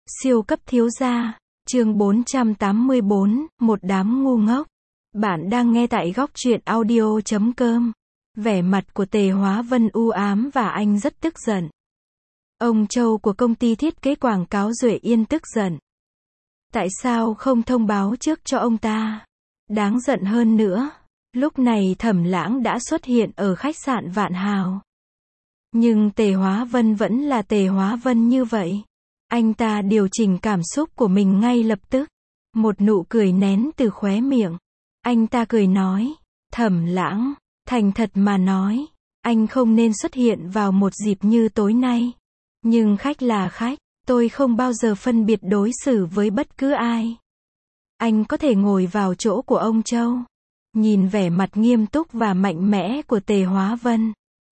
Siêu cấp thiếu gia, chương 484, một đám ngu ngốc. Bạn đang nghe tại góc truyện audio.com. Vẻ mặt của Tề Hóa Vân u ám và anh rất tức giận. Ông Châu của công ty thiết kế quảng cáo Duệ Yên tức giận. Tại sao không thông báo trước cho ông ta? Đáng giận hơn nữa, lúc này Thẩm Lãng đã xuất hiện ở khách sạn Vạn Hào. Nhưng Tề Hóa Vân vẫn là Tề Hóa Vân như vậy. Anh ta điều chỉnh cảm xúc của mình ngay lập tức. Một nụ cười nén từ khóe miệng. Anh ta cười nói, Thẩm Lãng, thành thật mà nói, anh không nên xuất hiện vào một dịp như tối nay. Nhưng khách là khách, tôi không bao giờ phân biệt đối xử với bất cứ ai. Anh có thể ngồi vào chỗ của ông Châu. Nhìn vẻ mặt nghiêm túc và mạnh mẽ của Tề Hóa Vân,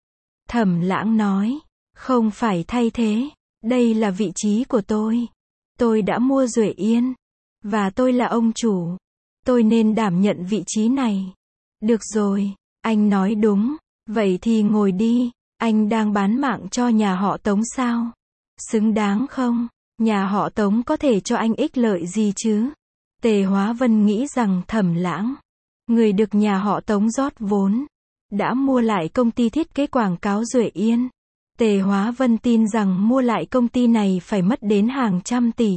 Thẩm Lãng nói, không phải thay thế, đây là vị trí của tôi. Tôi đã mua Duệ Yên, và tôi là ông chủ. Tôi nên đảm nhận vị trí này. Được rồi, anh nói đúng, vậy thì ngồi đi. Anh đang bán mạng cho nhà họ Tống sao? Xứng đáng không? Nhà họ Tống có thể cho anh ích lợi gì chứ? Tề Hóa Vân nghĩ rằng Thẩm Lãng, người được nhà họ Tống rót vốn, đã mua lại công ty thiết kế quảng cáo Duệ Yên. Tề Hóa Vân tin rằng mua lại công ty này phải mất đến hàng trăm tỷ.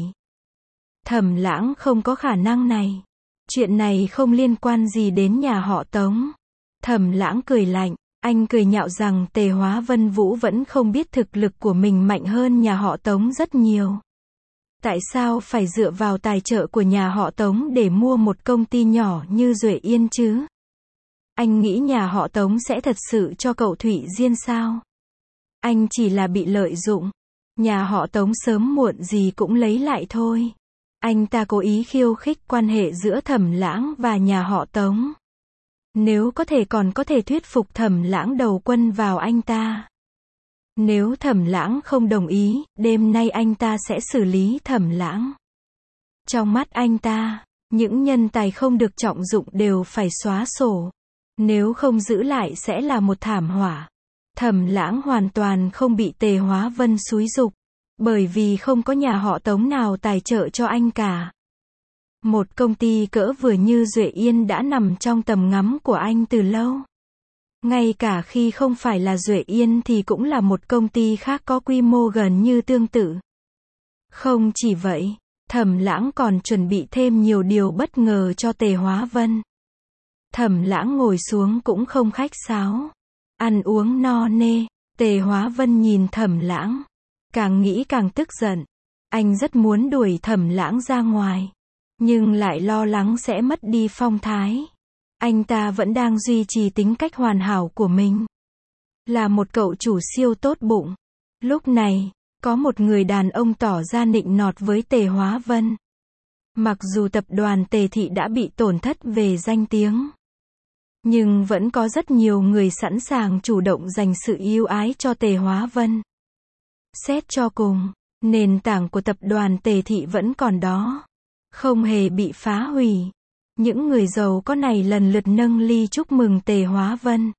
Thẩm Lãng không có khả năng này. Chuyện này không liên quan gì đến nhà họ Tống. Thẩm Lãng cười lạnh. Anh cười nhạo rằng Tề Hóa Vân Vũ vẫn không biết thực lực của mình mạnh hơn nhà họ Tống rất nhiều. Tại sao phải dựa vào tài trợ của nhà họ Tống để mua một công ty nhỏ như Duệ Yên chứ? Anh nghĩ nhà họ Tống sẽ thật sự cho cậu Thủy Diên sao? Anh chỉ là bị lợi dụng. Nhà họ Tống sớm muộn gì cũng lấy lại thôi. Anh ta cố ý khiêu khích quan hệ giữa Thẩm Lãng và nhà họ Tống. Nếu có thể còn có thể thuyết phục Thẩm Lãng đầu quân vào anh ta. Nếu Thẩm Lãng không đồng ý, đêm nay anh ta sẽ xử lý Thẩm Lãng. Trong mắt anh ta, những nhân tài không được trọng dụng đều phải xóa sổ. Nếu không giữ lại sẽ là một thảm họa. Thẩm Lãng hoàn toàn không bị Tề Hóa Vân xúi giục, bởi vì không có nhà họ Tống nào tài trợ cho anh cả. Một công ty cỡ vừa như Duệ Yên đã nằm trong tầm ngắm của anh từ lâu. Ngay cả khi không phải là Duệ Yên thì cũng là một công ty khác có quy mô gần như tương tự. Không chỉ vậy, Thẩm Lãng còn chuẩn bị thêm nhiều điều bất ngờ cho Tề Hóa Vân. Thẩm Lãng ngồi xuống cũng không khách sáo. Ăn uống no nê. Tề Hóa Vân nhìn Thẩm Lãng, càng nghĩ càng tức giận. Anh rất muốn đuổi Thẩm Lãng ra ngoài, nhưng lại lo lắng sẽ mất đi phong thái. Anh ta vẫn đang duy trì tính cách hoàn hảo của mình. Là một cậu chủ siêu tốt bụng. Lúc này, có một người đàn ông tỏ ra nịnh nọt với Tề Hóa Vân. Mặc dù tập đoàn Tề Thị đã bị tổn thất về danh tiếng, nhưng vẫn có rất nhiều người sẵn sàng chủ động dành sự yêu ái cho Tề Hóa Vân. Xét cho cùng, nền tảng của tập đoàn Tề Thị vẫn còn đó, không hề bị phá hủy. Những người giàu có này lần lượt nâng ly chúc mừng Tề Hóa Vân.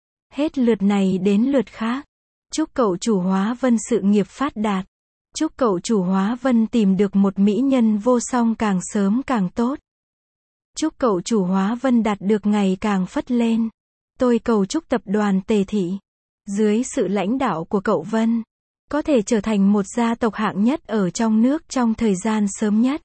Hết lượt này đến lượt khác. Chúc cậu chủ Hóa Vân sự nghiệp phát đạt. Chúc cậu chủ Hóa Vân tìm được một mỹ nhân vô song càng sớm càng tốt. Chúc cậu chủ Hóa Vân đạt được ngày càng phất lên. Tôi cầu chúc tập đoàn Tề Thị, dưới sự lãnh đạo của cậu Vân, có thể trở thành một gia tộc hạng nhất ở trong nước trong thời gian sớm nhất.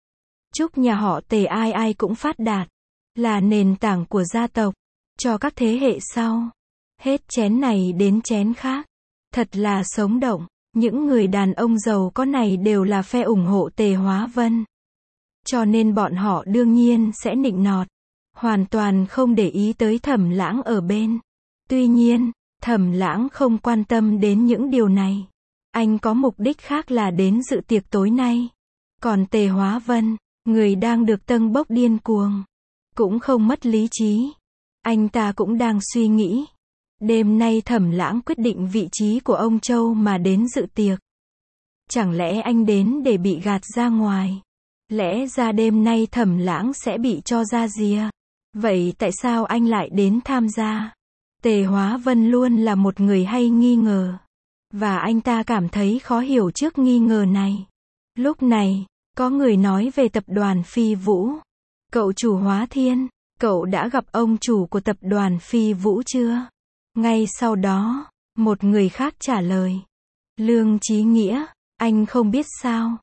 Chúc nhà họ Tề ai ai cũng phát đạt, là nền tảng của gia tộc, cho các thế hệ sau. Hết chén này đến chén khác. Thật là sống động. Những người đàn ông giàu có này đều là phe ủng hộ Tề Hóa Vân. Cho nên bọn họ đương nhiên sẽ nịnh nọt, hoàn toàn không để ý tới Thẩm Lãng ở bên. Tuy nhiên, Thẩm Lãng không quan tâm đến những điều này. Anh có mục đích khác là đến dự tiệc tối nay. Còn Tề Hóa Vân, người đang được tâng bốc điên cuồng, cũng không mất lý trí. Anh ta cũng đang suy nghĩ. Đêm nay Thẩm Lãng quyết định vị trí của ông Châu mà đến dự tiệc. Chẳng lẽ anh đến để bị gạt ra ngoài? Lẽ ra đêm nay Thẩm Lãng sẽ bị cho ra rìa. Vậy tại sao anh lại đến tham gia? Tề Hóa Vân luôn là một người hay nghi ngờ. Và anh ta cảm thấy khó hiểu trước nghi ngờ này. Lúc này, có người nói về tập đoàn Phi Vũ. Cậu chủ Hóa Thiên, cậu đã gặp ông chủ của tập đoàn Phi Vũ chưa? Ngay sau đó, một người khác trả lời. Lương Chí Nghĩa, anh không biết sao?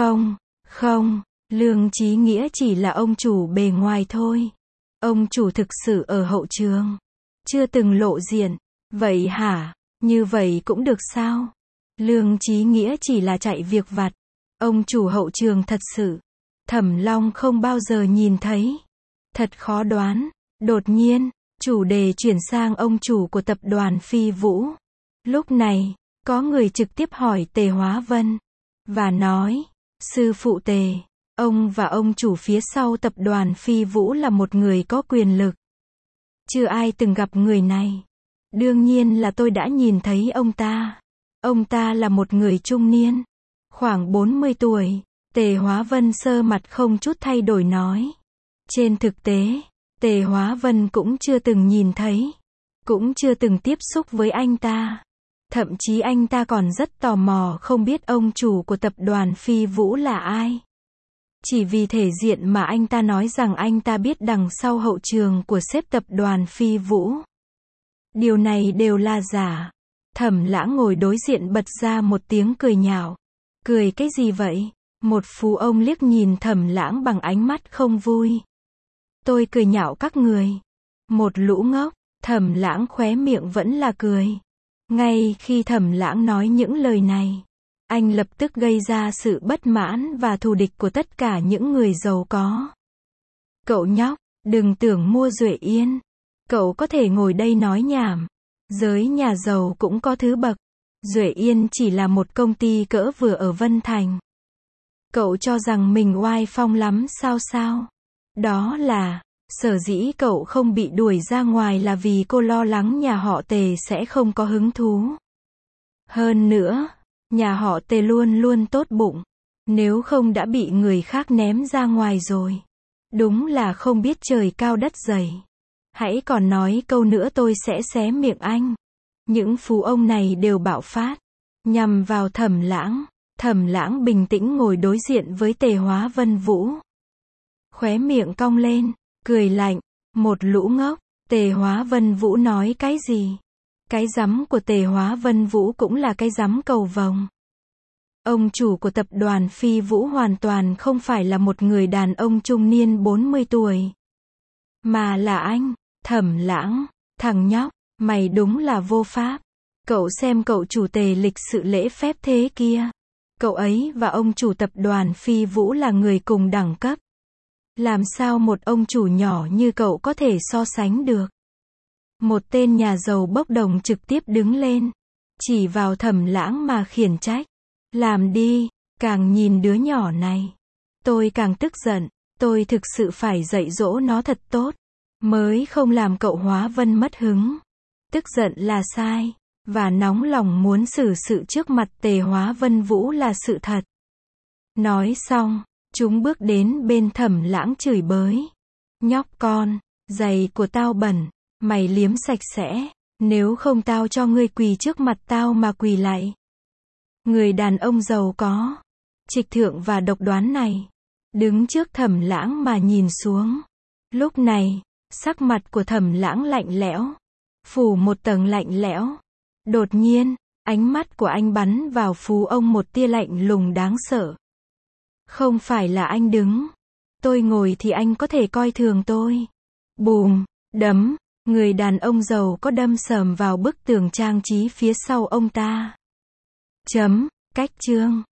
Không, Lương Chí Nghĩa chỉ là ông chủ bề ngoài thôi. Ông chủ thực sự ở hậu trường. Chưa từng lộ diện. Vậy hả? Như vậy cũng được sao? Lương Chí Nghĩa chỉ là chạy việc vặt. Ông chủ hậu trường thật sự. Thẩm Long không bao giờ nhìn thấy. Thật khó đoán. Đột nhiên, chủ đề chuyển sang ông chủ của tập đoàn Phi Vũ. Lúc này, có người trực tiếp hỏi Tề Hóa Vân. Và nói, sư phụ Tề, ông và ông chủ phía sau tập đoàn Phi Vũ là một người có quyền lực. Chưa ai từng gặp người này. Đương nhiên là tôi đã nhìn thấy ông ta. Ông ta là một người trung niên. Khoảng 40 tuổi. Tề Hóa Vân sơ mặt không chút thay đổi nói. Trên thực tế, Tề Hóa Vân cũng chưa từng nhìn thấy. Cũng chưa từng tiếp xúc với anh ta. Thậm chí anh ta còn rất tò mò không biết ông chủ của tập đoàn Phi Vũ là ai. Chỉ vì thể diện mà anh ta nói rằng anh ta biết đằng sau hậu trường của sếp tập đoàn Phi Vũ. Điều này đều là giả. Thẩm Lãng ngồi đối diện bật ra một tiếng cười nhạo. Cười cái gì vậy? Một phú ông liếc nhìn Thẩm Lãng bằng ánh mắt không vui. Tôi cười nhạo các người. Một lũ ngốc. Thẩm Lãng khóe miệng vẫn là cười. Ngay khi Thẩm Lãng nói những lời này, anh lập tức gây ra sự bất mãn và thù địch của tất cả những người giàu có. Cậu nhóc, đừng tưởng mua Duệ Yên. Cậu có thể ngồi đây nói nhảm. Giới nhà giàu cũng có thứ bậc. Duệ Yên chỉ là một công ty cỡ vừa ở Vân Thành. Cậu cho rằng mình oai phong lắm sao? Đó là, sở dĩ cậu không bị đuổi ra ngoài là vì cô lo lắng nhà họ Tề sẽ không có hứng thú. Hơn nữa, nhà họ Tề luôn luôn tốt bụng. Nếu không đã bị người khác ném ra ngoài rồi. Đúng là không biết trời cao đất dày. Hãy còn nói câu nữa tôi sẽ xé miệng anh. Những phú ông này đều bạo phát. Nhằm vào Thẩm Lãng. Thẩm Lãng bình tĩnh ngồi đối diện với Tề Hóa Vân Vũ. Khóe miệng cong lên, cười lạnh. Một lũ ngốc. Tề Hóa Vân Vũ nói cái gì? Cái rắm của Tề Hóa Vân Vũ cũng là cái rắm cầu vồng. Ông chủ của tập đoàn Phi Vũ hoàn toàn không phải là một người đàn ông trung niên 40 tuổi. Mà là anh, Thẩm Lãng. Thằng nhóc, mày đúng là vô pháp. Cậu xem cậu chủ Tề lịch sự lễ phép thế kia. Cậu ấy và ông chủ tập đoàn Phi Vũ là người cùng đẳng cấp. Làm sao một ông chủ nhỏ như cậu có thể so sánh được? Một tên nhà giàu bốc đồng trực tiếp đứng lên. Chỉ vào Thẩm Lãng mà khiển trách. Làm đi, càng nhìn đứa nhỏ này. Tôi càng tức giận. Tôi thực sự phải dạy dỗ nó thật tốt. Mới không làm cậu Hóa Vân mất hứng. Tức giận là sai. Và nóng lòng muốn xử sự trước mặt Tề Hóa Vân Vũ là sự thật. Nói xong, chúng bước đến bên Thẩm Lãng chửi bới. Nhóc con, giày của tao bẩn. Mày liếm sạch sẽ. Nếu không tao cho ngươi quỳ trước mặt tao mà quỳ lại. Người đàn ông giàu có, trịch thượng và độc đoán này. Đứng trước Thẩm Lãng mà nhìn xuống. Lúc này, sắc mặt của Thẩm Lãng lạnh lẽo. Phủ một tầng lạnh lẽo. Đột nhiên, ánh mắt của anh bắn vào phú ông một tia lạnh lùng đáng sợ. Không phải là anh đứng. Tôi ngồi thì anh có thể coi thường tôi. Bùm, đấm. Người đàn ông giàu có đâm sầm vào bức tường trang trí phía sau ông ta. Cách chương.